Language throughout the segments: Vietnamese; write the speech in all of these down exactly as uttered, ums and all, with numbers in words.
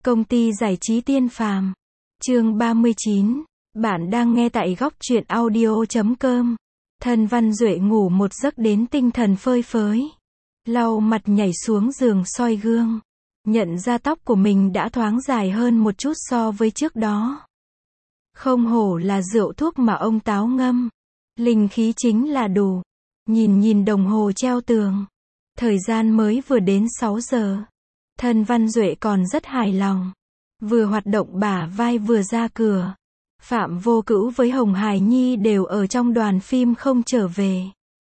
Công ty giải trí Tiên Phàm. Chương ba mươi chín. Bạn đang nghe tại góc truyện audio chấm com. Thân Văn Duệ ngủ một giấc đến tinh thần phơi phới. Lau mặt nhảy xuống giường soi gương. Nhận ra tóc của mình đã thoáng dài hơn một chút so với trước đó. Không hổ là rượu thuốc mà ông Táo ngâm. Linh khí chính là đủ. Nhìn nhìn đồng hồ treo tường. Thời gian mới vừa đến sáu giờ. Thân Văn Duệ còn rất hài lòng. Vừa hoạt động bả vai vừa ra cửa. Phạm Vô Cữu với Hồng Hải Nhi đều ở trong đoàn phim không trở về.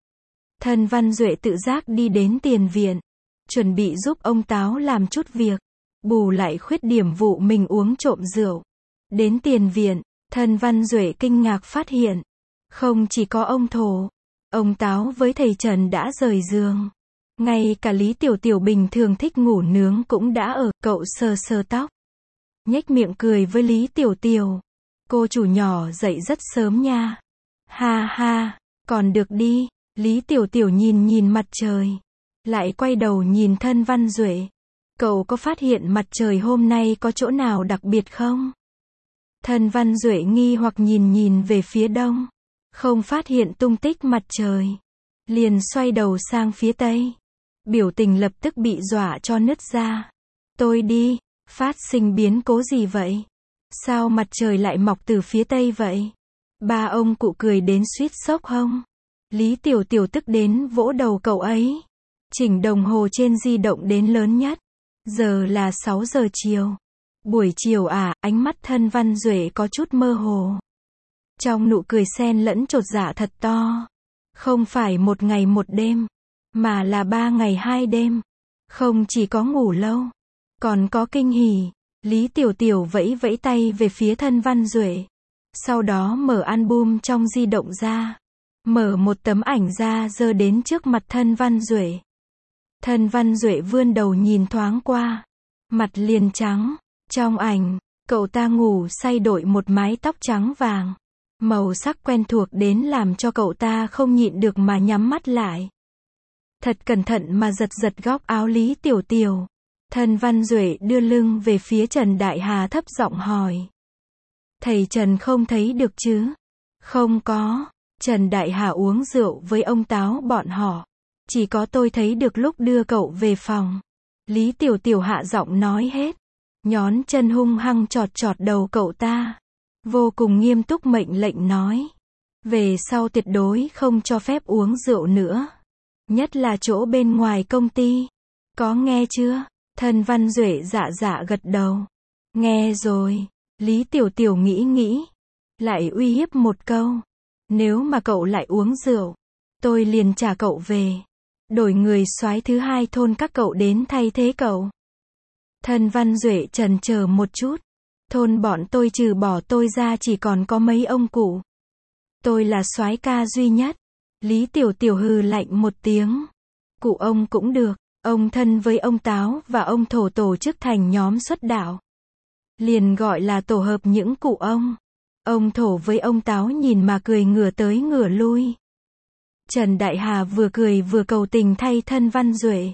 Thân Văn Duệ tự giác đi đến tiền viện. Chuẩn bị giúp ông Táo làm chút việc. Bù lại khuyết điểm vụ mình uống trộm rượu. Đến tiền viện, Thân Văn Duệ kinh ngạc phát hiện. Không chỉ có ông Thổ. Ông Táo với thầy Trần đã rời giường. Ngay cả Lý Tiểu Tiểu bình thường thích ngủ nướng cũng đã ở, cậu sờ sờ tóc. Nhếch miệng cười với Lý Tiểu Tiểu. Cô chủ nhỏ dậy rất sớm nha. Ha ha, còn được đi. Lý Tiểu Tiểu nhìn nhìn mặt trời. Lại quay đầu nhìn Thân Văn Duệ. Cậu có phát hiện mặt trời hôm nay có chỗ nào đặc biệt không? Thân Văn Duệ nghi hoặc nhìn nhìn về phía đông. Không phát hiện tung tích mặt trời. Liền xoay đầu sang phía tây. Biểu tình lập tức bị dọa cho nứt ra. Tôi đi, phát sinh biến cố gì vậy? Sao mặt trời lại mọc từ phía tây vậy? Ba ông cụ cười đến suýt sốc hông? Lý Tiểu Tiểu tức đến vỗ đầu cậu ấy. Chỉnh đồng hồ trên di động đến lớn nhất. Giờ là sáu giờ chiều. Buổi chiều à, ánh mắt Thân Văn Duệ có chút mơ hồ. Trong nụ cười xen lẫn chột dạ thật to. Không phải một ngày một đêm. Mà là ba ngày hai đêm. Không chỉ có ngủ lâu. Còn có kinh hỉ. Lý Tiểu Tiểu vẫy vẫy tay về phía Thân Văn Duệ. Sau đó mở album trong di động ra. Mở một tấm ảnh ra giơ đến trước mặt Thân Văn Duệ. Thân Văn Duệ vươn đầu nhìn thoáng qua. Mặt liền trắng. Trong ảnh, cậu ta ngủ say đội một mái tóc trắng vàng. Màu sắc quen thuộc đến làm cho cậu ta không nhịn được mà nhắm mắt lại. Thật cẩn thận mà giật giật góc áo Lý Tiểu Tiểu. Thân Văn Duệ đưa lưng về phía Trần Đại Hà thấp giọng hỏi. Thầy Trần không thấy được chứ? Không có. Trần Đại Hà uống rượu với ông Táo bọn họ. Chỉ có tôi thấy được lúc đưa cậu về phòng. Lý Tiểu Tiểu hạ giọng nói hết. Nhón chân hung hăng chọt chọt đầu cậu ta. Vô cùng nghiêm túc mệnh lệnh nói. Về sau tuyệt đối không cho phép uống rượu nữa. Nhất là chỗ bên ngoài công ty. Có nghe chưa? Thân Văn Duệ dạ dạ gật đầu. Nghe rồi. Lý Tiểu Tiểu nghĩ nghĩ. Lại uy hiếp một câu. Nếu mà cậu lại uống rượu. Tôi liền trả cậu về. Đổi người soái thứ hai thôn các cậu đến thay thế cậu. Thân Văn Duệ chần chờ một chút. Thôn bọn tôi trừ bỏ tôi ra chỉ còn có mấy ông cụ. Tôi là soái ca duy nhất. Lý Tiểu Tiểu hừ lạnh một tiếng. Cụ ông cũng được. Ông thân với ông Táo và ông Thổ tổ chức thành nhóm xuất đạo. Liền gọi là tổ hợp những cụ ông. Ông Thổ với ông Táo nhìn mà cười ngửa tới ngửa lui. Trần Đại Hà vừa cười vừa cầu tình thay Thân Văn Duệ.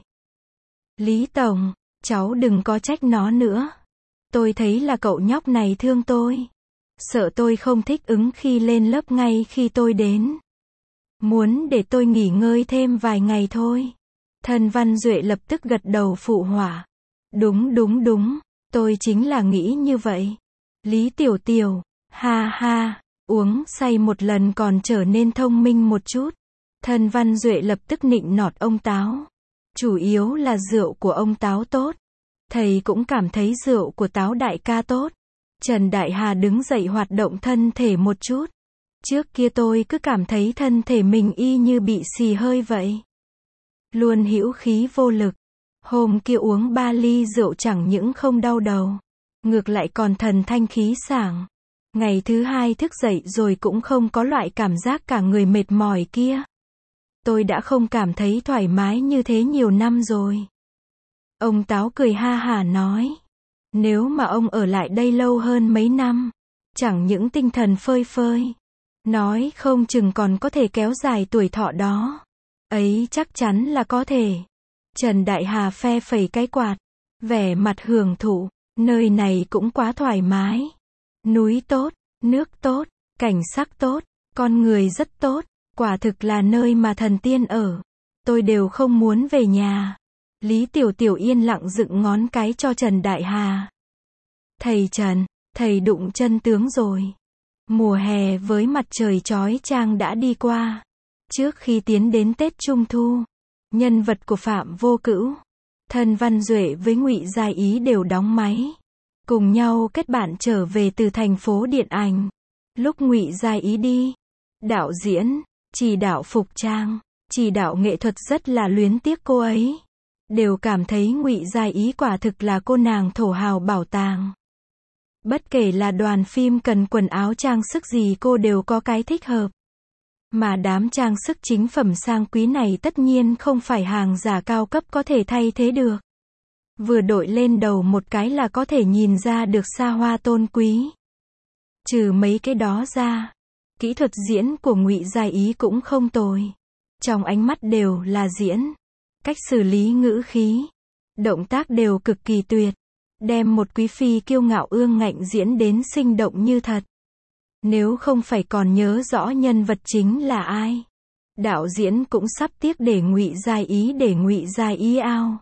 Lý Tổng, cháu đừng có trách nó nữa. Tôi thấy là cậu nhóc này thương tôi. Sợ tôi không thích ứng khi lên lớp ngay khi tôi đến. Muốn để tôi nghỉ ngơi thêm vài ngày thôi. Thân Văn Duệ lập tức gật đầu phụ họa. Đúng đúng đúng, tôi chính là nghĩ như vậy. Lý Tiểu Tiểu, ha ha, uống say một lần còn trở nên thông minh một chút. Thân Văn Duệ lập tức nịnh nọt ông Táo. Chủ yếu là rượu của ông Táo tốt. Thầy cũng cảm thấy rượu của Táo đại ca tốt. Trần Đại Hà đứng dậy hoạt động thân thể một chút. Trước kia tôi cứ cảm thấy thân thể mình y như bị xì hơi vậy. Luôn hữu khí vô lực. Hôm kia uống ba ly rượu chẳng những không đau đầu. Ngược lại còn thần thanh khí sảng. Ngày thứ hai thức dậy rồi cũng không có loại cảm giác cả người mệt mỏi kia. Tôi đã không cảm thấy thoải mái như thế nhiều năm rồi. Ông Táo cười ha hả nói. Nếu mà ông ở lại đây lâu hơn mấy năm. Chẳng những tinh thần phơi phới. Nói không chừng còn có thể kéo dài tuổi thọ đó. Ấy chắc chắn là có thể. Trần Đại Hà phe phẩy cái quạt. Vẻ mặt hưởng thụ. Nơi này cũng quá thoải mái. Núi tốt, nước tốt, cảnh sắc tốt, con người rất tốt, quả thực là nơi mà thần tiên ở. Tôi đều không muốn về nhà. Lý Tiểu Tiểu yên lặng dựng ngón cái cho Trần Đại Hà. Thầy Trần, thầy đụng chân tướng rồi. Mùa hè với mặt trời chói chang đã đi qua. Trước khi tiến đến Tết Trung Thu, nhân vật của Phạm Vô Cữu, Thân Văn Duệ với Ngụy Giai Ý đều đóng máy, cùng nhau kết bạn trở về từ thành phố điện ảnh. Lúc Ngụy Giai Ý đi, đạo diễn, chỉ đạo phục trang, chỉ đạo nghệ thuật rất là luyến tiếc cô ấy. Đều cảm thấy Ngụy Giai Ý quả thực là cô nàng thổ hào bảo tàng. Bất kể là đoàn phim cần quần áo trang sức gì cô đều có cái thích hợp. Mà đám trang sức chính phẩm sang quý này tất nhiên không phải hàng giả cao cấp có thể thay thế được. Vừa đội lên đầu một cái là có thể nhìn ra được xa hoa tôn quý. Trừ mấy cái đó ra, kỹ thuật diễn của Ngụy Giai Ý cũng không tồi. Trong ánh mắt đều là diễn. Cách xử lý ngữ khí, động tác đều cực kỳ tuyệt. Đem một quý phi kiêu ngạo ương ngạnh diễn đến sinh động như thật. Nếu không phải còn nhớ rõ nhân vật chính là ai, đạo diễn cũng sắp tiếc để Ngụy Giai Ý để Ngụy Giai Ý ao.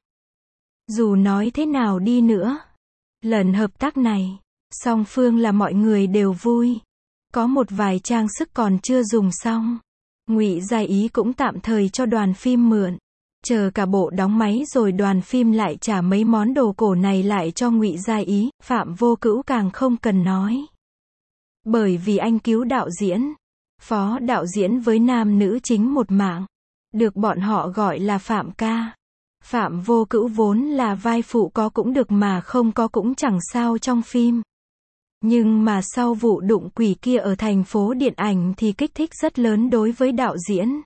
Dù nói thế nào đi nữa, lần hợp tác này, song phương là mọi người đều vui. Có một vài trang sức còn chưa dùng xong, Ngụy Giai Ý cũng tạm thời cho đoàn phim mượn. Chờ cả bộ đóng máy rồi đoàn phim lại trả mấy món đồ cổ này lại cho Ngụy Giai Ý. Phạm Vô Cữu càng không cần nói. Bởi vì anh cứu đạo diễn, phó đạo diễn với nam nữ chính một mạng, được bọn họ gọi là Phạm ca. Phạm Vô Cữu vốn là vai phụ có cũng được mà không có cũng chẳng sao trong phim. Nhưng mà sau vụ đụng quỷ kia ở thành phố điện ảnh thì kích thích rất lớn đối với đạo diễn.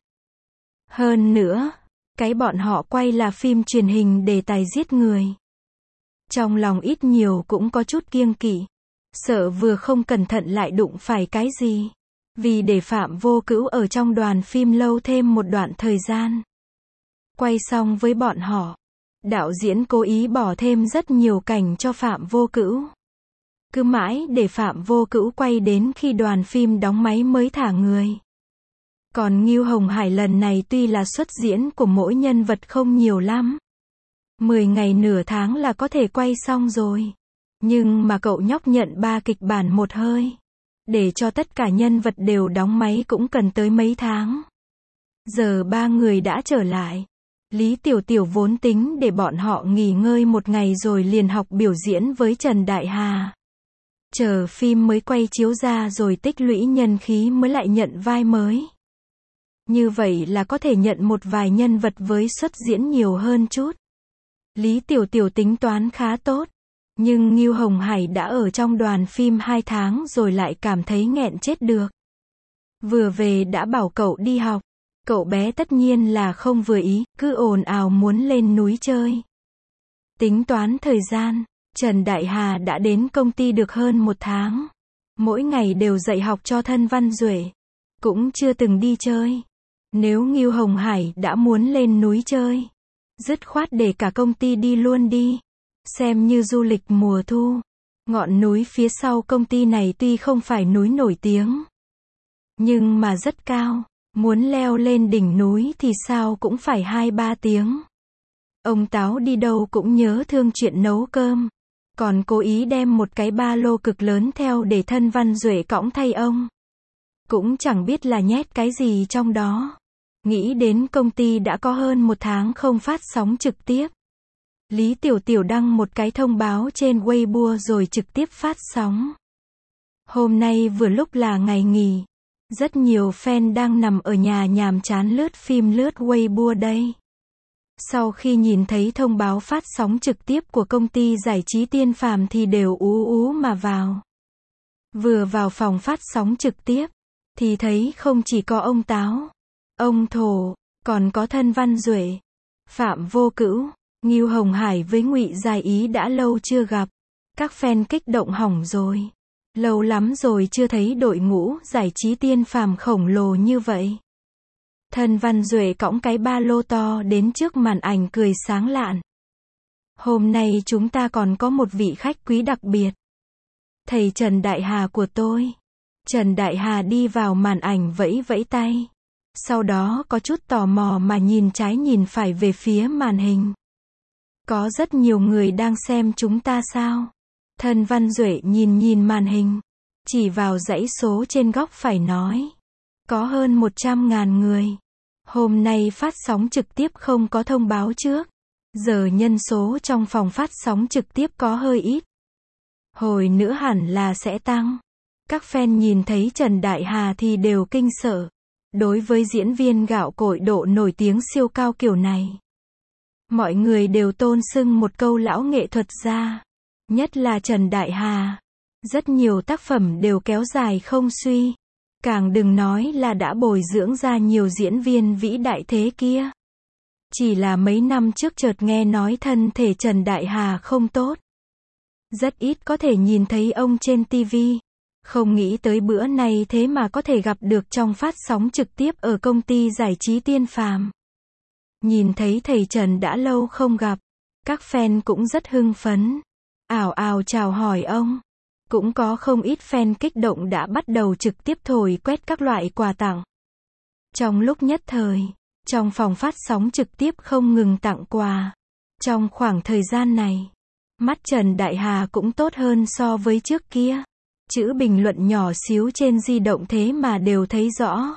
Hơn nữa, cái bọn họ quay là phim truyền hình đề tài giết người. Trong lòng ít nhiều cũng có chút kiêng kỵ. Sợ vừa không cẩn thận lại đụng phải cái gì. Vì để Phạm Vô Cữu ở trong đoàn phim lâu thêm một đoạn thời gian. Quay xong với bọn họ, đạo diễn cố ý bỏ thêm rất nhiều cảnh cho Phạm Vô Cữu. Cứ mãi để Phạm Vô Cữu quay đến khi đoàn phim đóng máy mới thả người. Còn Ngưu Hồng Hải lần này tuy là xuất diễn của mỗi nhân vật không nhiều lắm. Mười ngày nửa tháng là có thể quay xong rồi. Nhưng mà cậu nhóc nhận ba kịch bản một hơi. Để cho tất cả nhân vật đều đóng máy cũng cần tới mấy tháng. Giờ ba người đã trở lại. Lý Tiểu Tiểu vốn tính để bọn họ nghỉ ngơi một ngày rồi liền học biểu diễn với Trần Đại Hà. Chờ phim mới quay chiếu ra rồi tích lũy nhân khí mới lại nhận vai mới. Như vậy là có thể nhận một vài nhân vật với xuất diễn nhiều hơn chút. Lý Tiểu Tiểu tính toán khá tốt. Nhưng Ngưu Hồng Hải đã ở trong đoàn phim hai tháng rồi lại cảm thấy nghẹn chết được. Vừa về đã bảo cậu đi học. Cậu bé tất nhiên là không vừa ý, cứ ồn ào muốn lên núi chơi. Tính toán thời gian, Trần Đại Hà đã đến công ty được hơn một tháng. Mỗi ngày đều dạy học cho Thân Văn Duệ. Cũng chưa từng đi chơi. Nếu Ngưu Hồng Hải đã muốn lên núi chơi, dứt khoát để cả công ty đi luôn đi. Xem như du lịch mùa thu. Ngọn núi phía sau công ty này tuy không phải núi nổi tiếng, nhưng mà rất cao. Muốn leo lên đỉnh núi thì sao cũng phải hai ba tiếng. Ông Táo đi đâu cũng nhớ thương chuyện nấu cơm. Còn cố ý đem một cái ba lô cực lớn theo để Thân Văn Duệ cõng thay ông. Cũng chẳng biết là nhét cái gì trong đó. Nghĩ đến công ty đã có hơn một tháng không phát sóng trực tiếp. Lý Tiểu Tiểu đăng một cái thông báo trên Weibo rồi trực tiếp phát sóng. Hôm nay vừa lúc là ngày nghỉ. Rất nhiều fan đang nằm ở nhà nhàm chán lướt phim lướt Weibo đây. Sau khi nhìn thấy thông báo phát sóng trực tiếp của công ty giải trí Tiên Phàm thì đều ú ú mà vào. Vừa vào phòng phát sóng trực tiếp, thì thấy không chỉ có ông Táo, ông Thổ, còn có Thân Văn Duệ, Phạm Vô Cữu, Ngưu Hồng Hải với Ngụy Giai Ý đã lâu chưa gặp. Các fan kích động hỏng rồi. Lâu lắm rồi chưa thấy đội ngũ giải trí Tiên Phàm khổng lồ như vậy. Thân Văn Duệ cõng cái ba lô to đến trước màn ảnh cười sáng lạn. Hôm nay chúng ta còn có một vị khách quý đặc biệt. Thầy Trần Đại Hà của tôi. Trần Đại Hà đi vào màn ảnh vẫy vẫy tay. Sau đó có chút tò mò mà nhìn trái nhìn phải về phía màn hình. Có rất nhiều người đang xem chúng ta sao? Thân Văn Duệ nhìn nhìn màn hình. Chỉ vào dãy số trên góc phải nói. Có hơn một trăm ngàn người. Hôm nay phát sóng trực tiếp không có thông báo trước. Giờ nhân số trong phòng phát sóng trực tiếp có hơi ít. Hồi nữa hẳn là sẽ tăng. Các fan nhìn thấy Trần Đại Hà thì đều kinh sợ. Đối với diễn viên gạo cội độ nổi tiếng siêu cao kiểu này, mọi người đều tôn xưng một câu lão nghệ thuật gia. Nhất là Trần Đại Hà. Rất nhiều tác phẩm đều kéo dài không suy. Càng đừng nói là đã bồi dưỡng ra nhiều diễn viên vĩ đại thế kia. Chỉ là mấy năm trước chợt nghe nói thân thể Trần Đại Hà không tốt. Rất ít có thể nhìn thấy ông trên ti vi. Không nghĩ tới bữa này thế mà có thể gặp được trong phát sóng trực tiếp ở công ty giải trí Tiên Phàm. Nhìn thấy thầy Trần đã lâu không gặp. Các fan cũng rất hưng phấn. Ào ào chào hỏi ông. Cũng có không ít fan kích động đã bắt đầu trực tiếp thổi quét các loại quà tặng. Trong lúc nhất thời, trong phòng phát sóng trực tiếp không ngừng tặng quà. Trong khoảng thời gian này, mắt Trần Đại Hà cũng tốt hơn so với trước kia. Chữ bình luận nhỏ xíu trên di động thế mà đều thấy rõ.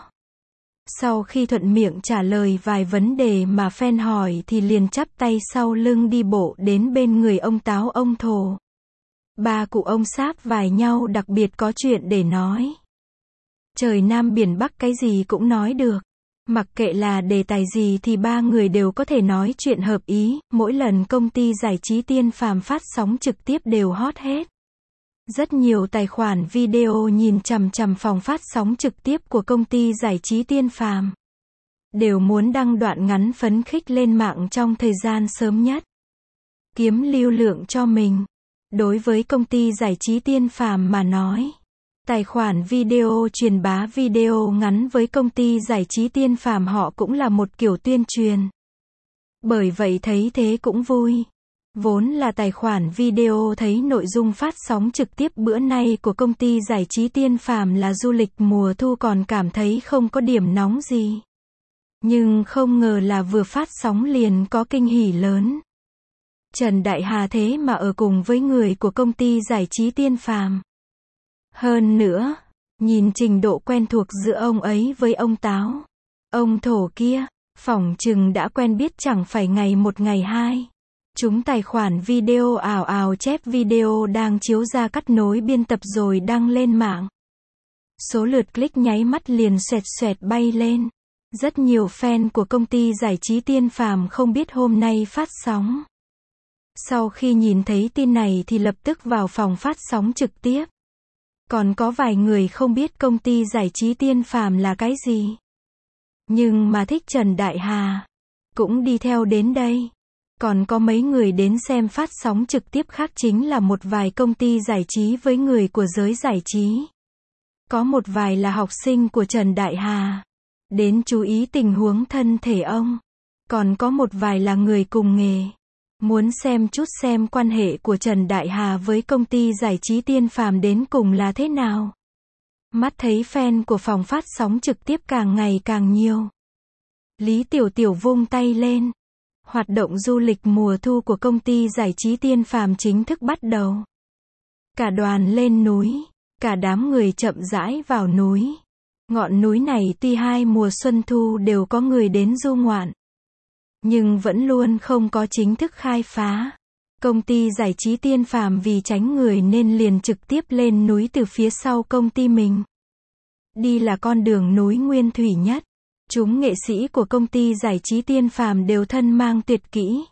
Sau khi thuận miệng trả lời vài vấn đề mà fan hỏi thì liền chắp tay sau lưng đi bộ đến bên người ông Táo ông Thổ. Ba cụ ông sáp vài nhau đặc biệt có chuyện để nói. Trời Nam biển Bắc cái gì cũng nói được. Mặc kệ là đề tài gì thì ba người đều có thể nói chuyện hợp ý. Mỗi lần công ty giải trí Tiên Phàm phát sóng trực tiếp đều hot hết. Rất nhiều tài khoản video nhìn chằm chằm phòng phát sóng trực tiếp của công ty giải trí Tiên Phàm. Đều muốn đăng đoạn ngắn phấn khích lên mạng trong thời gian sớm nhất. Kiếm lưu lượng cho mình. Đối với công ty giải trí Tiên Phàm mà nói, tài khoản video truyền bá video ngắn với công ty giải trí Tiên Phàm họ cũng là một kiểu tuyên truyền. Bởi vậy thấy thế cũng vui. Vốn là tài khoản video thấy nội dung phát sóng trực tiếp bữa nay của công ty giải trí Tiên Phàm là du lịch mùa thu còn cảm thấy không có điểm nóng gì. Nhưng không ngờ là vừa phát sóng liền có kinh hỉ lớn. Trần Đại Hà thế mà ở cùng với người của công ty giải trí Tiên Phàm. Hơn nữa, nhìn trình độ quen thuộc giữa ông ấy với ông Táo, ông Thổ kia, phỏng chừng đã quen biết chẳng phải ngày một ngày hai. Chúng tài khoản video ào ào chép video đang chiếu ra cắt nối biên tập rồi đăng lên mạng. Số lượt click nháy mắt liền xoẹt xoẹt bay lên. Rất nhiều fan của công ty giải trí Tiên Phàm không biết hôm nay phát sóng. Sau khi nhìn thấy tin này thì lập tức vào phòng phát sóng trực tiếp. Còn có vài người không biết công ty giải trí Tiên Phàm là cái gì. Nhưng mà thích Trần Đại Hà. Cũng đi theo đến đây. Còn có mấy người đến xem phát sóng trực tiếp khác chính là một vài công ty giải trí với người của giới giải trí. Có một vài là học sinh của Trần Đại Hà. Đến chú ý tình huống thân thể ông. Còn có một vài là người cùng nghề. Muốn xem chút xem quan hệ của Trần Đại Hà với công ty giải trí Tiên Phàm đến cùng là thế nào. Mắt thấy fan của phòng phát sóng trực tiếp càng ngày càng nhiều. Lý Tiểu Tiểu vung tay lên. Hoạt động du lịch mùa thu của công ty giải trí Tiên Phàm chính thức bắt đầu. Cả đoàn lên núi, cả đám người chậm rãi vào núi. Ngọn núi này tuy hai mùa xuân thu đều có người đến du ngoạn, nhưng vẫn luôn không có chính thức khai phá. Công ty giải trí Tiên Phàm vì tránh người nên liền trực tiếp lên núi từ phía sau công ty mình. Đi là con đường núi nguyên thủy nhất. Chúng nghệ sĩ của công ty giải trí Tiên Phàm đều thân mang tuyệt kỹ.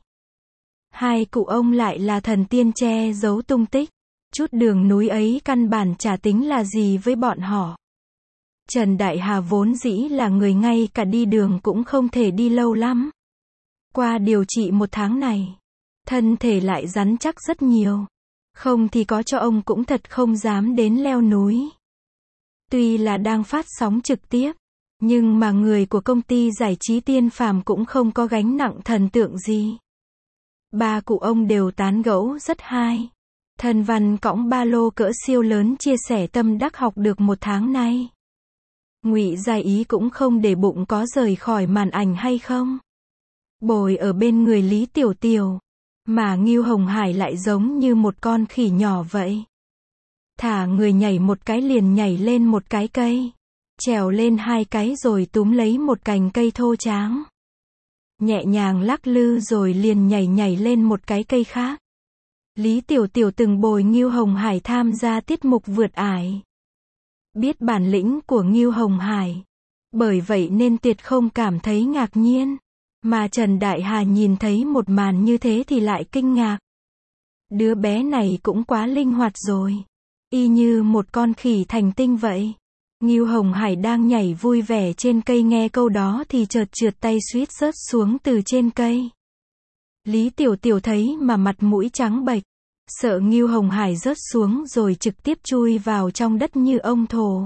Hai cụ ông lại là thần tiên che giấu tung tích. Chút đường núi ấy căn bản chả tính là gì với bọn họ. Trần Đại Hà vốn dĩ là người ngay cả đi đường cũng không thể đi lâu lắm. Qua điều trị một tháng này, thân thể lại rắn chắc rất nhiều. Không thì có cho ông cũng thật không dám đến leo núi. Tuy là đang phát sóng trực tiếp, nhưng mà người của công ty giải trí Tiên Phàm cũng không có gánh nặng thần tượng gì. Ba cụ ông đều tán gẫu rất hay. Thân Văn cõng ba lô cỡ siêu lớn chia sẻ tâm đắc học được một tháng nay. Ngụy Gia Ý cũng không để bụng có rời khỏi màn ảnh hay không. Bồi ở bên người Lý Tiểu Tiểu. Mà Ngưu Hồng Hải lại giống như một con khỉ nhỏ vậy. Thả người nhảy một cái liền nhảy lên một cái cây. Trèo lên hai cái rồi túm lấy một cành cây thô tráng. Nhẹ nhàng lắc lư rồi liền nhảy nhảy lên một cái cây khác. Lý Tiểu Tiểu từng bồi Ngưu Hồng Hải tham gia tiết mục vượt ải. Biết bản lĩnh của Ngưu Hồng Hải. Bởi vậy nên tuyệt không cảm thấy ngạc nhiên. Mà Trần Đại Hà nhìn thấy một màn như thế thì lại kinh ngạc. Đứa bé này cũng quá linh hoạt rồi. Y như một con khỉ thành tinh vậy. Ngưu Hồng Hải đang nhảy vui vẻ trên cây nghe câu đó thì chợt trượt tay suýt rớt xuống từ trên cây. Lý Tiểu Tiểu thấy mà mặt mũi trắng bệch. Sợ Ngưu Hồng Hải rớt xuống rồi trực tiếp chui vào trong đất như ông thổ.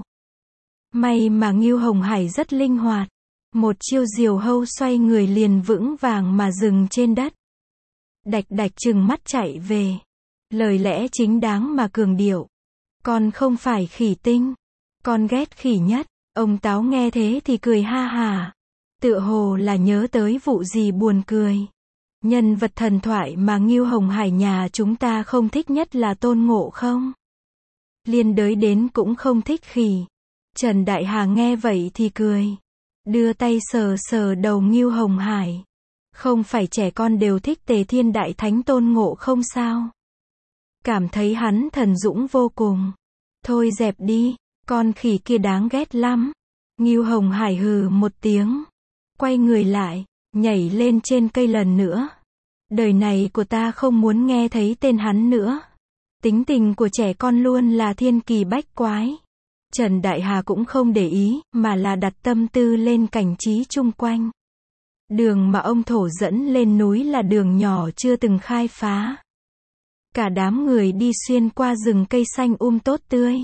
May mà Ngưu Hồng Hải rất linh hoạt. Một chiêu diều hâu xoay người liền vững vàng mà dừng trên đất. Đạch đạch trừng mắt chạy về. Lời lẽ chính đáng mà cường điệu. Con không phải khỉ tinh. Con ghét khỉ nhất. Ông Táo nghe thế thì cười ha hà. Tựa hồ là nhớ tới vụ gì buồn cười. Nhân vật thần thoại mà Ngưu Hồng Hải nhà chúng ta không thích nhất là Tôn Ngộ Không. Liên đới đến cũng không thích khỉ. Trần Đại Hà nghe vậy thì cười. Đưa tay sờ sờ đầu Ngưu Hồng Hải. Không phải trẻ con đều thích Tề Thiên Đại Thánh Tôn Ngộ Không sao? Cảm thấy hắn thần dũng vô cùng. Thôi dẹp đi, con khỉ kia đáng ghét lắm. Ngưu Hồng Hải hừ một tiếng. Quay người lại, nhảy lên trên cây lần nữa. Đời này của ta không muốn nghe thấy tên hắn nữa. Tính tình của trẻ con luôn là thiên kỳ bách quái. Trần Đại Hà cũng không để ý, mà là đặt tâm tư lên cảnh trí chung quanh. Đường mà ông thổ dẫn lên núi là đường nhỏ chưa từng khai phá. Cả đám người đi xuyên qua rừng cây xanh um tốt tươi.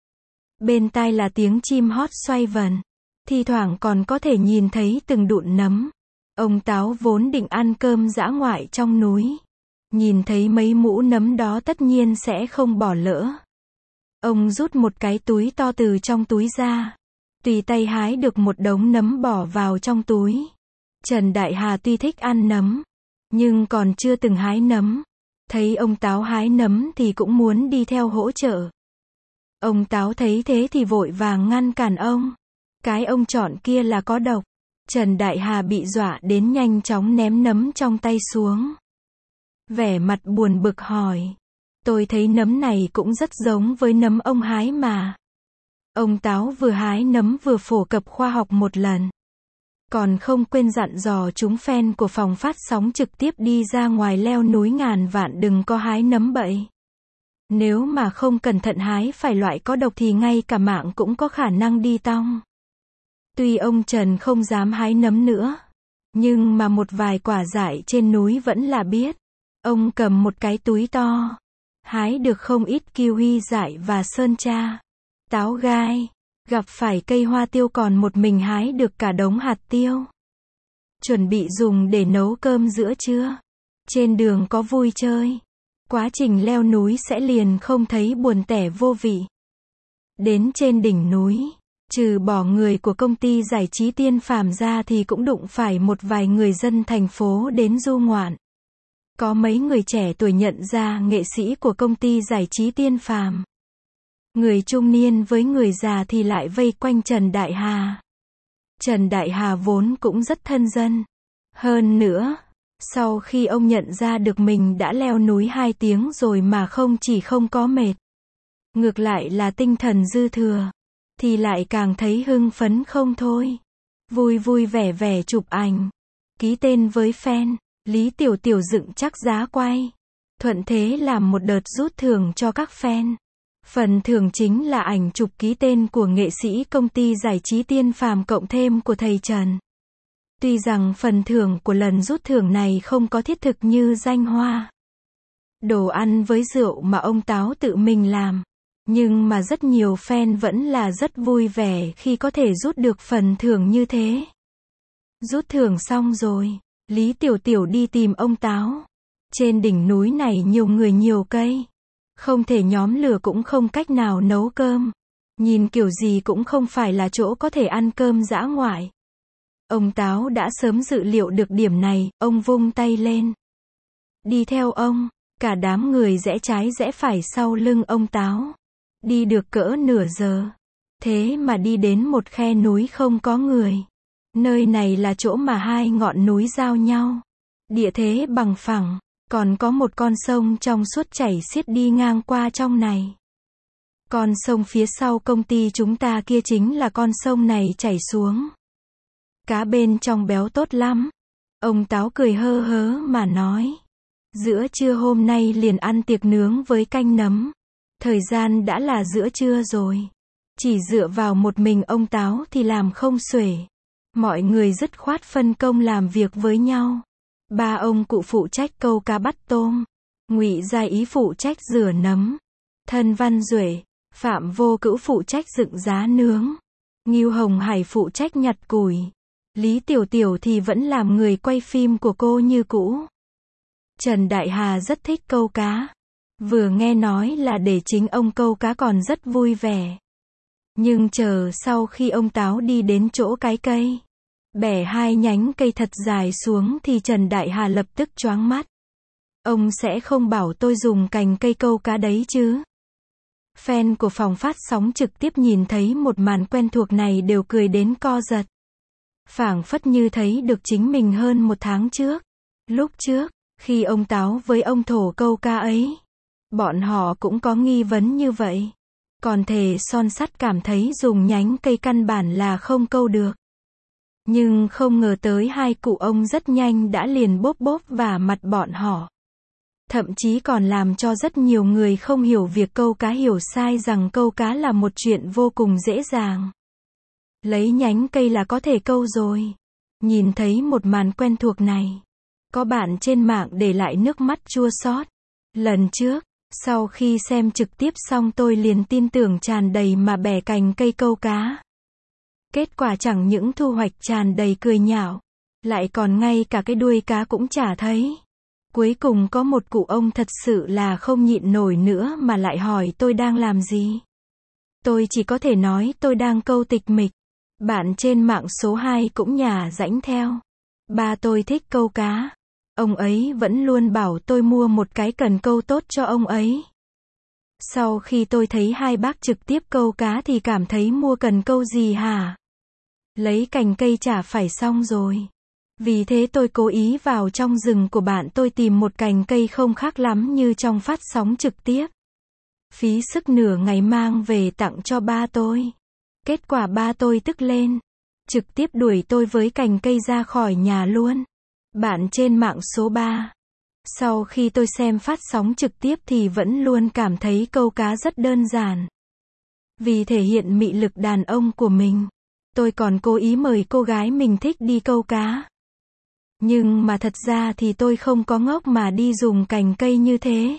Bên tai là tiếng chim hót xoay vần. Thi thoảng còn có thể nhìn thấy từng đụn nấm. Ông Táo vốn định ăn cơm dã ngoại trong núi. Nhìn thấy mấy mũ nấm đó tất nhiên sẽ không bỏ lỡ. Ông rút một cái túi to từ trong túi ra. Tùy tay hái được một đống nấm bỏ vào trong túi. Trần Đại Hà tuy thích ăn nấm, nhưng còn chưa từng hái nấm. Thấy ông Táo hái nấm thì cũng muốn đi theo hỗ trợ. Ông Táo thấy thế thì vội vàng ngăn cản ông. Cái ông chọn kia là có độc. Trần Đại Hà bị dọa đến nhanh chóng ném nấm trong tay xuống. Vẻ mặt buồn bực hỏi. Tôi thấy nấm này cũng rất giống với nấm ông hái mà. Ông Táo vừa hái nấm vừa phổ cập khoa học một lần. Còn không quên dặn dò chúng fan của phòng phát sóng trực tiếp đi ra ngoài leo núi ngàn vạn đừng có hái nấm bậy. Nếu mà không cẩn thận hái phải loại có độc thì ngay cả mạng cũng có khả năng đi tong. Tuy ông Trần không dám hái nấm nữa, nhưng mà một vài quả dại trên núi vẫn là biết. Ông cầm một cái túi to, hái được không ít kiwi dại và sơn tra, táo gai. Gặp phải cây hoa tiêu còn một mình hái được cả đống hạt tiêu. Chuẩn bị dùng để nấu cơm giữa trưa. Trên đường có vui chơi. Quá trình leo núi sẽ liền không thấy buồn tẻ vô vị. Đến trên đỉnh núi, trừ bỏ người của công ty giải trí Tiên Phàm ra thì cũng đụng phải một vài người dân thành phố đến du ngoạn. Có mấy người trẻ tuổi nhận ra nghệ sĩ của công ty giải trí Tiên Phàm. Người trung niên với người già thì lại vây quanh Trần Đại Hà. Trần Đại Hà vốn cũng rất thân dân. Hơn nữa, sau khi ông nhận ra được mình đã leo núi hai tiếng rồi mà không chỉ không có mệt, ngược lại là tinh thần dư thừa, thì lại càng thấy hưng phấn không thôi. Vui vui vẻ vẻ chụp ảnh, ký tên với fan, Lý Tiểu Tiểu dựng chắc giá quay. Thuận thế làm một đợt rút thưởng cho các fan. Phần thưởng chính là ảnh chụp ký tên của nghệ sĩ công ty giải trí Tiên Phàm cộng thêm của thầy Trần. Tuy rằng phần thưởng của lần rút thưởng này không có thiết thực như danh hoa, đồ ăn với rượu mà ông Táo tự mình làm, nhưng mà rất nhiều fan vẫn là rất vui vẻ khi có thể rút được phần thưởng như thế. Rút thưởng xong rồi, Lý Tiểu Tiểu đi tìm ông Táo. Trên đỉnh núi này nhiều người nhiều cây. Không thể nhóm lửa cũng không cách nào nấu cơm. Nhìn kiểu gì cũng không phải là chỗ có thể ăn cơm dã ngoại. Ông Táo đã sớm dự liệu được điểm này, ông vung tay lên. Đi theo ông, cả đám người rẽ trái rẽ phải sau lưng ông Táo. Đi được cỡ nửa giờ. Thế mà đi đến một khe núi không có người. Nơi này là chỗ mà hai ngọn núi giao nhau. Địa thế bằng phẳng, còn có một con sông trong suốt chảy xiết đi ngang qua trong này. Con sông phía sau công ty chúng ta kia chính là con sông này chảy xuống. Cá bên trong béo tốt lắm. Ông Táo cười hơ hớ mà nói. Giữa trưa hôm nay liền ăn tiệc nướng với canh nấm. Thời gian đã là giữa trưa rồi. Chỉ dựa vào một mình ông Táo thì làm không xuể. Mọi người dứt khoát phân công làm việc với nhau. Ba ông cụ phụ trách câu cá bắt tôm. Ngụy Gia Ý phụ trách rửa nấm. Thân Văn Duệ, Phạm Vô Cữu phụ trách dựng giá nướng. Ngưu Hồng Hải phụ trách nhặt củi. Lý Tiểu Tiểu thì vẫn làm người quay phim của cô như cũ. Trần Đại Hà rất thích câu cá. Vừa nghe nói là để chính ông câu cá còn rất vui vẻ. Nhưng chờ sau khi ông Táo đi đến chỗ cái cây, bẻ hai nhánh cây thật dài xuống thì Trần Đại Hà lập tức choáng mắt. Ông sẽ không bảo tôi dùng cành cây câu cá đấy chứ? Fan của phòng phát sóng trực tiếp nhìn thấy một màn quen thuộc này đều cười đến co giật. Phảng phất như thấy được chính mình hơn một tháng trước. Lúc trước, khi ông Táo với ông Thổ câu cá ấy, bọn họ cũng có nghi vấn như vậy. Còn thề son sắt cảm thấy dùng nhánh cây căn bản là không câu được. Nhưng không ngờ tới hai cụ ông rất nhanh đã liền bóp bóp vả mặt bọn họ. Thậm chí còn làm cho rất nhiều người không hiểu việc câu cá hiểu sai rằng câu cá là một chuyện vô cùng dễ dàng. Lấy nhánh cây là có thể câu rồi. Nhìn thấy một màn quen thuộc này, có bạn trên mạng để lại nước mắt chua xót. Lần trước, sau khi xem trực tiếp xong tôi liền tin tưởng tràn đầy mà bẻ cành cây câu cá. Kết quả chẳng những thu hoạch tràn đầy cười nhạo, lại còn ngay cả cái đuôi cá cũng chả thấy. Cuối cùng có một cụ ông thật sự là không nhịn nổi nữa mà lại hỏi tôi đang làm gì. Tôi chỉ có thể nói tôi đang câu tịch mịch. Bạn trên mạng số hai cũng nhả rãnh theo. Ba tôi thích câu cá. Ông ấy vẫn luôn bảo tôi mua một cái cần câu tốt cho ông ấy. Sau khi tôi thấy hai bác trực tiếp câu cá thì cảm thấy mua cần câu gì hả? Lấy cành cây chả phải xong rồi. Vì thế tôi cố ý vào trong rừng của bạn tôi tìm một cành cây không khác lắm như trong phát sóng trực tiếp. Phí sức nửa ngày mang về tặng cho ba tôi. Kết quả ba tôi tức lên. Trực tiếp đuổi tôi với cành cây ra khỏi nhà luôn. Bạn trên mạng số ba. Sau khi tôi xem phát sóng trực tiếp thì vẫn luôn cảm thấy câu cá rất đơn giản. Vì thể hiện mị lực đàn ông của mình, tôi còn cố ý mời cô gái mình thích đi câu cá. Nhưng mà thật ra thì tôi không có ngốc mà đi dùng cành cây như thế.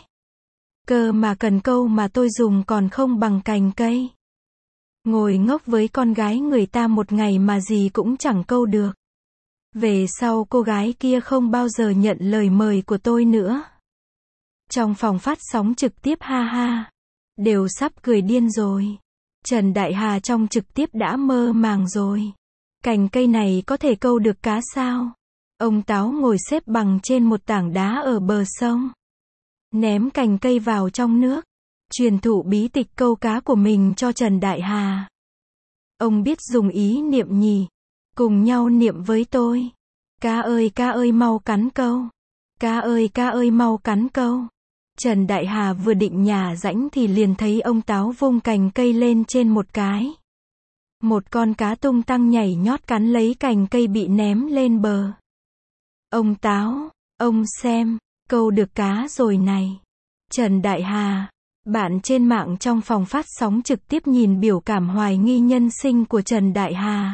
Cơ mà cần câu mà tôi dùng còn không bằng cành cây. Ngồi ngốc với con gái người ta một ngày mà gì cũng chẳng câu được. Về sau cô gái kia không bao giờ nhận lời mời của tôi nữa. Trong phòng phát sóng trực tiếp ha ha. Đều sắp cười điên rồi. Trần Đại Hà trong trực tiếp đã mơ màng rồi. Cành cây này có thể câu được cá sao? Ông Táo ngồi xếp bằng trên một tảng đá ở bờ sông. Ném cành cây vào trong nước. Truyền thụ bí tịch câu cá của mình cho Trần Đại Hà. Ông biết dùng ý niệm nhỉ? Cùng nhau niệm với tôi. Cá ơi cá ơi mau cắn câu. Cá ơi cá ơi mau cắn câu. Trần Đại Hà vừa định nhả rãnh thì liền thấy ông Táo vung cành cây lên trên một cái. Một con cá tung tăng nhảy nhót cắn lấy cành cây bị ném lên bờ. Ông Táo, ông xem, câu được cá rồi này. Trần Đại Hà, bạn trên mạng trong phòng phát sóng trực tiếp nhìn biểu cảm hoài nghi nhân sinh của Trần Đại Hà.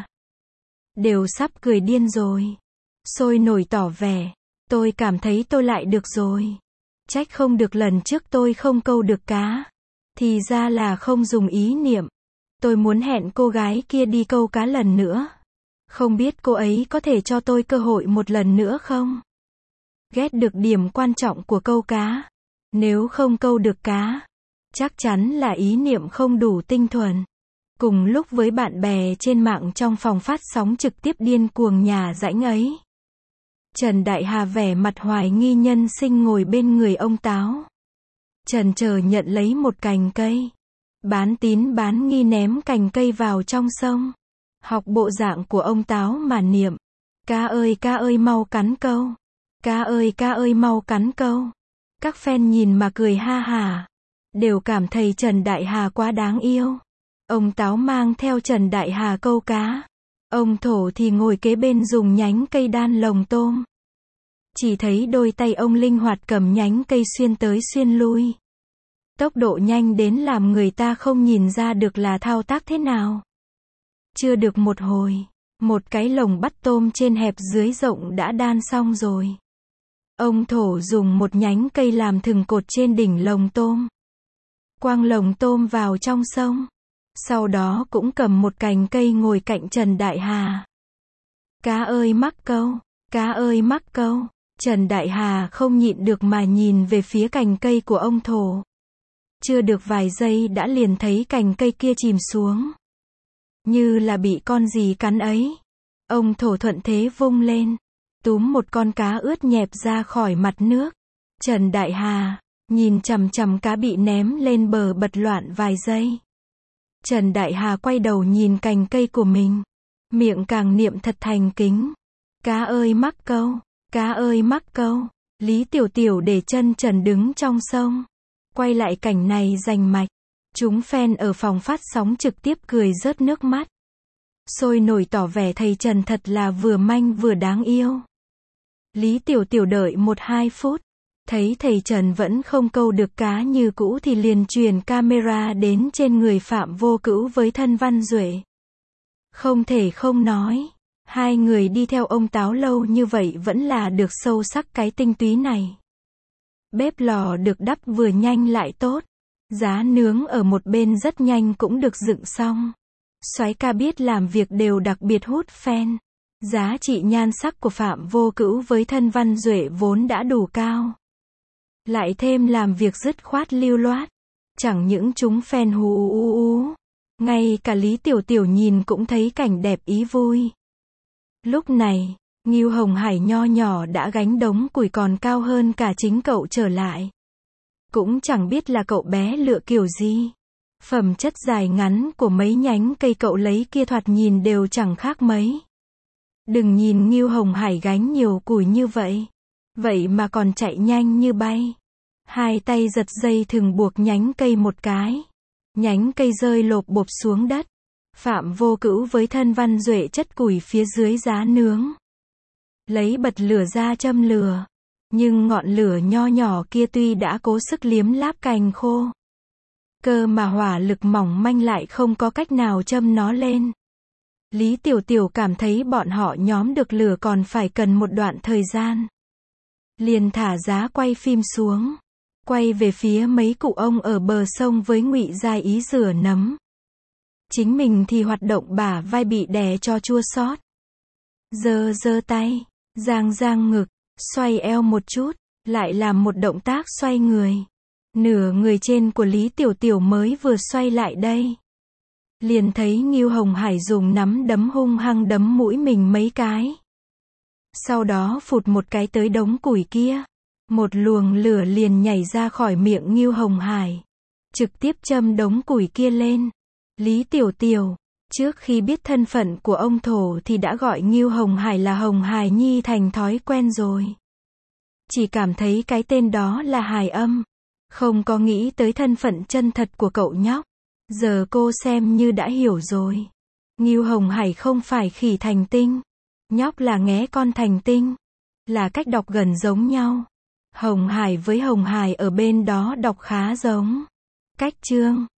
Đều sắp cười điên rồi. Sôi nổi tỏ vẻ. Tôi cảm thấy tôi lại được rồi. Trách không được lần trước tôi không câu được cá. Thì ra là không dùng ý niệm. Tôi muốn hẹn cô gái kia đi câu cá lần nữa. Không biết cô ấy có thể cho tôi cơ hội một lần nữa không? ghét được điểm quan trọng của câu cá. Nếu không câu được cá, chắc chắn là ý niệm không đủ tinh thuần. Cùng lúc với bạn bè trên mạng trong phòng phát sóng trực tiếp điên cuồng nhà rãnh ấy, Trần Đại Hà vẻ mặt hoài nghi nhân sinh ngồi bên người ông Táo. Trần chờ nhận lấy một cành cây. Bán tín bán nghi ném cành cây vào trong sông. Học bộ dạng của ông Táo mà niệm. Cá ơi cá ơi mau cắn câu. Cá ơi cá ơi mau cắn câu. Các fan nhìn mà cười ha hả. Đều cảm thấy Trần Đại Hà quá đáng yêu. Ông Táo mang theo Trần Đại Hà câu cá. Ông Thổ thì ngồi kế bên dùng nhánh cây đan lồng tôm. Chỉ thấy đôi tay ông linh hoạt cầm nhánh cây xuyên tới xuyên lui. Tốc độ nhanh đến làm người ta không nhìn ra được là thao tác thế nào. Chưa được một hồi, một cái lồng bắt tôm trên hẹp dưới rộng đã đan xong rồi. Ông Thổ dùng một nhánh cây làm thừng cột trên đỉnh lồng tôm. Quăng lồng tôm vào trong sông. Sau đó cũng cầm một cành cây ngồi cạnh Trần Đại Hà. Cá ơi mắc câu, cá ơi mắc câu. Trần Đại Hà không nhịn được mà nhìn về phía cành cây của ông Thổ. Chưa được vài giây đã liền thấy cành cây kia chìm xuống. Như là bị con gì cắn ấy. Ông Thổ thuận thế vung lên. Túm một con cá ướt nhẹp ra khỏi mặt nước. Trần Đại Hà nhìn chằm chằm cá bị ném lên bờ bật loạn vài giây. Trần Đại Hà quay đầu nhìn cành cây của mình. Miệng càng niệm thật thành kính. Cá ơi mắc câu, cá ơi mắc câu. Lý Tiểu Tiểu để chân trần đứng trong sông. Quay lại cảnh này rành mạch. Chúng fan ở phòng phát sóng trực tiếp cười rớt nước mắt. Sôi nổi tỏ vẻ thầy Trần thật là vừa manh vừa đáng yêu. Lý Tiểu Tiểu đợi một hai phút. Thấy thầy Trần vẫn không câu được cá như cũ thì liền truyền camera đến trên người Phạm Vô Cữu với Thân Văn Duệ. Không thể không nói. Hai người đi theo ông Táo lâu như vậy vẫn là được sâu sắc cái tinh túy này. Bếp lò được đắp vừa nhanh lại tốt. Giá nướng ở một bên rất nhanh cũng được dựng xong. Soái ca biết làm việc đều đặc biệt hút fan. Giá trị nhan sắc của Phạm Vô Cữu với Thân Văn Duệ vốn đã đủ cao. Lại thêm làm việc dứt khoát lưu loát. Chẳng những chúng fan hú ú ú. Ngay cả Lý Tiểu Tiểu nhìn cũng thấy cảnh đẹp ý vui. Lúc này, Ngưu Hồng Hải nho nhỏ đã gánh đống củi còn cao hơn cả chính cậu trở lại. Cũng chẳng biết là cậu bé lựa kiểu gì. Phẩm chất dài ngắn của mấy nhánh cây cậu lấy kia thoạt nhìn đều chẳng khác mấy. Đừng nhìn Ngưu Hồng Hải gánh nhiều củi như vậy. Vậy mà còn chạy nhanh như bay. Hai tay giật dây thừng buộc nhánh cây một cái. Nhánh cây rơi lộp bộp xuống đất. Phạm Vô Cữu với Thân Văn Duệ chất củi phía dưới giá nướng. Lấy bật lửa ra châm lửa. Nhưng ngọn lửa nho nhỏ kia tuy đã cố sức liếm láp cành khô. Cơ mà hỏa lực mỏng manh lại không có cách nào châm nó lên. Lý Tiểu Tiểu cảm thấy bọn họ nhóm được lửa còn phải cần một đoạn thời gian. Liền thả giá quay phim xuống. Quay về phía mấy cụ ông ở bờ sông với Ngụy Gia Ý rửa nấm. Chính mình thì hoạt động bả vai bị đè cho chua xót. Giơ giơ tay, giang giang ngực, xoay eo một chút, lại làm một động tác xoay người. Nửa người trên của Lý Tiểu Tiểu mới vừa xoay lại đây. Liền thấy Ngưu Hồng Hải dùng nắm đấm hung hăng đấm mũi mình mấy cái. Sau đó phụt một cái tới đống củi kia. Một luồng lửa liền nhảy ra khỏi miệng Ngưu Hồng Hải. Trực tiếp châm đống củi kia lên. Lý Tiểu Tiểu, trước khi biết thân phận của ông Thổ thì đã gọi Ngưu Hồng Hải là Hồng Hải Nhi thành thói quen rồi. Chỉ cảm thấy cái tên đó là hài âm. Không có nghĩ tới thân phận chân thật của cậu nhóc. Giờ cô xem như đã hiểu rồi. Ngưu Hồng Hải không phải khỉ thành tinh. Nhóc là nghé con thành tinh. Là cách đọc gần giống nhau. Hồng Hải với Hồng Hải ở bên đó đọc khá giống. Cách chương